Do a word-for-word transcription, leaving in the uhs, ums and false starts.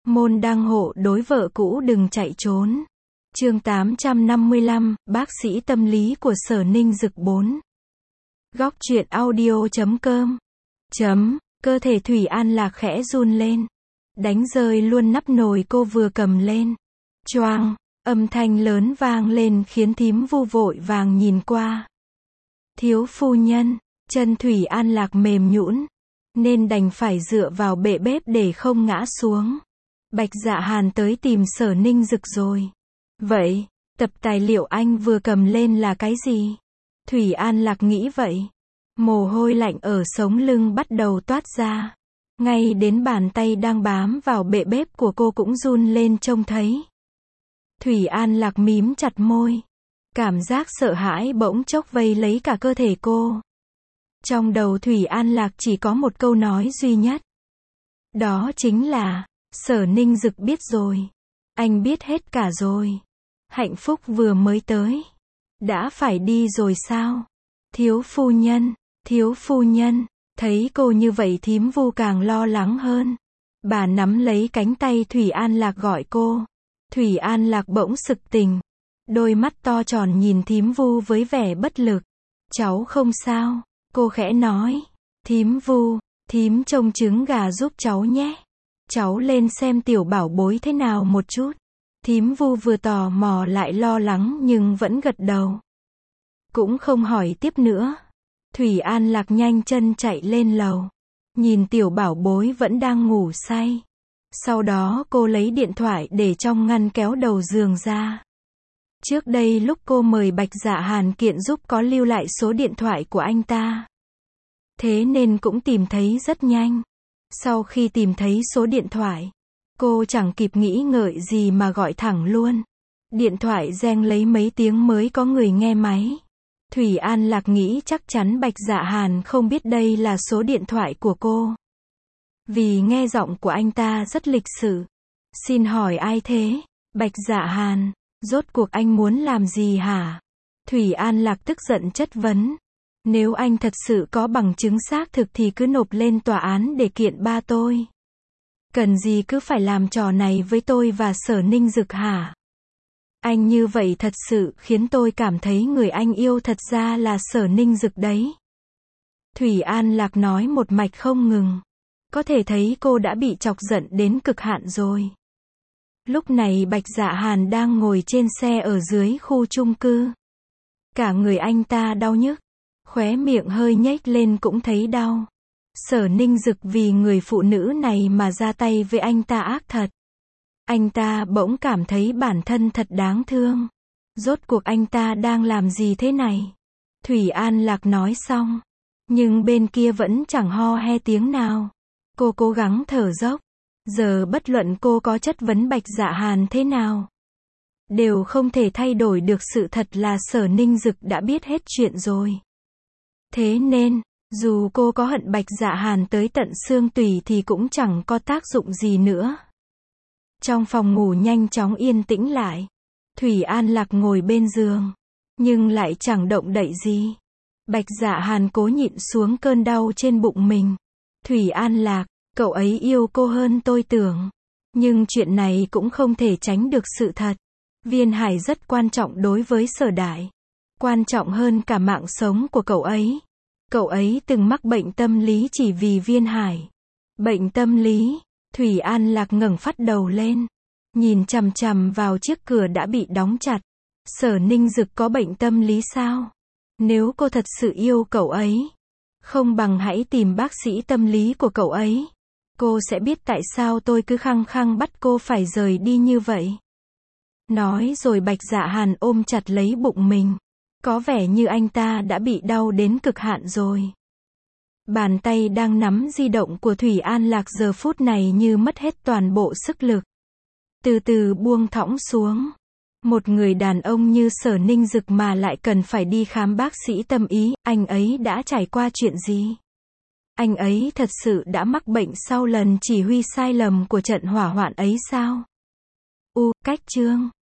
Môn đăng hộ đối vợ cũ đừng chạy trốn. Chương tám trăm năm mươi lăm, bác sĩ tâm lý của Sở Ninh Dực bốn. Góc truyện audio chấm com. Chấm, cơ thể Thủy An Lạc khẽ run lên. Đánh rơi luôn nắp nồi cô vừa cầm lên. Choang, âm thanh lớn vang lên khiến thím Vu vội vàng nhìn qua. Thiếu phu nhân, chân Thủy An Lạc mềm nhũn, nên đành phải dựa vào bệ bếp để không ngã xuống. Bạch Dạ Hàn tới tìm Sở Ninh Dực rồi. Vậy, tập tài liệu anh vừa cầm lên là cái gì? Thủy An Lạc nghĩ vậy. Mồ hôi lạnh ở sống lưng bắt đầu toát ra. Ngay đến bàn tay đang bám vào bệ bếp của cô cũng run lên trông thấy. Thủy An Lạc mím chặt môi. Cảm giác sợ hãi bỗng chốc vây lấy cả cơ thể cô. Trong đầu Thủy An Lạc chỉ có một câu nói duy nhất. Đó chính là, Sở Ninh Dực biết rồi. Anh biết hết cả rồi. Hạnh phúc vừa mới tới. Đã phải đi rồi sao? Thiếu phu nhân, thiếu phu nhân. Thấy cô như vậy thím Vu càng lo lắng hơn. Bà nắm lấy cánh tay Thủy An Lạc gọi cô. Thủy An Lạc bỗng sực tỉnh. Đôi mắt to tròn nhìn thím Vu với vẻ bất lực. Cháu không sao, cô khẽ nói. Thím Vu, thím trông trứng gà giúp cháu nhé. Cháu lên xem tiểu bảo bối thế nào một chút. Thím Vu vừa tò mò lại lo lắng nhưng vẫn gật đầu. Cũng không hỏi tiếp nữa. Thủy An Lạc nhanh chân chạy lên lầu. Nhìn tiểu bảo bối vẫn đang ngủ say. Sau đó cô lấy điện thoại để trong ngăn kéo đầu giường ra. Trước đây lúc cô mời Bạch Dạ Hàn kiện giúp có lưu lại số điện thoại của anh ta. Thế nên cũng tìm thấy rất nhanh. Sau khi tìm thấy số điện thoại, cô chẳng kịp nghĩ ngợi gì mà gọi thẳng luôn. Điện thoại reng lấy mấy tiếng mới có người nghe máy. Thủy An Lạc nghĩ chắc chắn Bạch Dạ Hàn không biết đây là số điện thoại của cô. Vì nghe giọng của anh ta rất lịch sự. Xin hỏi ai thế? Bạch Dạ Hàn, rốt cuộc anh muốn làm gì hả? Thủy An Lạc tức giận chất vấn. Nếu anh thật sự có bằng chứng xác thực thì cứ nộp lên tòa án để kiện ba tôi. Cần gì cứ phải làm trò này với tôi và Sở Ninh Dực hả? Anh như vậy thật sự khiến tôi cảm thấy người anh yêu thật ra là Sở Ninh Dực đấy. Thủy An Lạc nói một mạch không ngừng. Có thể thấy cô đã bị chọc giận đến cực hạn rồi. Lúc này Bạch Dạ Hàn đang ngồi trên xe ở dưới khu chung cư. Cả người anh ta đau nhức. Khóe miệng hơi nhếch lên cũng thấy đau. Sở Ninh Dực vì người phụ nữ này mà ra tay với anh ta ác thật. Anh ta bỗng cảm thấy bản thân thật đáng thương. Rốt cuộc anh ta đang làm gì thế này? Thủy An Lạc nói xong. Nhưng bên kia vẫn chẳng ho he tiếng nào. Cô cố gắng thở dốc. Giờ bất luận cô có chất vấn Bạch Dạ Hàn thế nào, đều không thể thay đổi được sự thật là Sở Ninh Dực đã biết hết chuyện rồi. Thế nên, dù cô có hận Bạch Dạ Hàn tới tận xương tủy thì cũng chẳng có tác dụng gì nữa. Trong phòng ngủ nhanh chóng yên tĩnh lại. Thủy An Lạc ngồi bên giường, nhưng lại chẳng động đậy gì. Bạch Dạ Hàn cố nhịn xuống cơn đau trên bụng mình. Thủy An Lạc, cậu ấy yêu cô hơn tôi tưởng. Nhưng chuyện này cũng không thể tránh được sự thật. Viên Hải rất quan trọng đối với Sở Đại. Quan trọng hơn cả mạng sống của cậu ấy. Cậu ấy từng mắc bệnh tâm lý chỉ vì Viên Hải. Bệnh tâm lý. Thủy An Lạc ngẩng phát đầu lên. Nhìn chằm chằm vào chiếc cửa đã bị đóng chặt. Sở Ninh Dực có bệnh tâm lý sao? Nếu cô thật sự yêu cậu ấy, không bằng hãy tìm bác sĩ tâm lý của cậu ấy. Cô sẽ biết tại sao tôi cứ khăng khăng bắt cô phải rời đi như vậy. Nói rồi Bạch Dạ Hàn ôm chặt lấy bụng mình. Có vẻ như anh ta đã bị đau đến cực hạn rồi. Bàn tay đang nắm di động của Thủy An Lạc giờ phút này như mất hết toàn bộ sức lực. Từ từ buông thõng xuống. Một người đàn ông như Sở Ninh Dực mà lại cần phải đi khám bác sĩ tâm ý, anh ấy đã trải qua chuyện gì? Anh ấy thật sự đã mắc bệnh sau lần chỉ huy sai lầm của trận hỏa hoạn ấy sao? U, cách chương.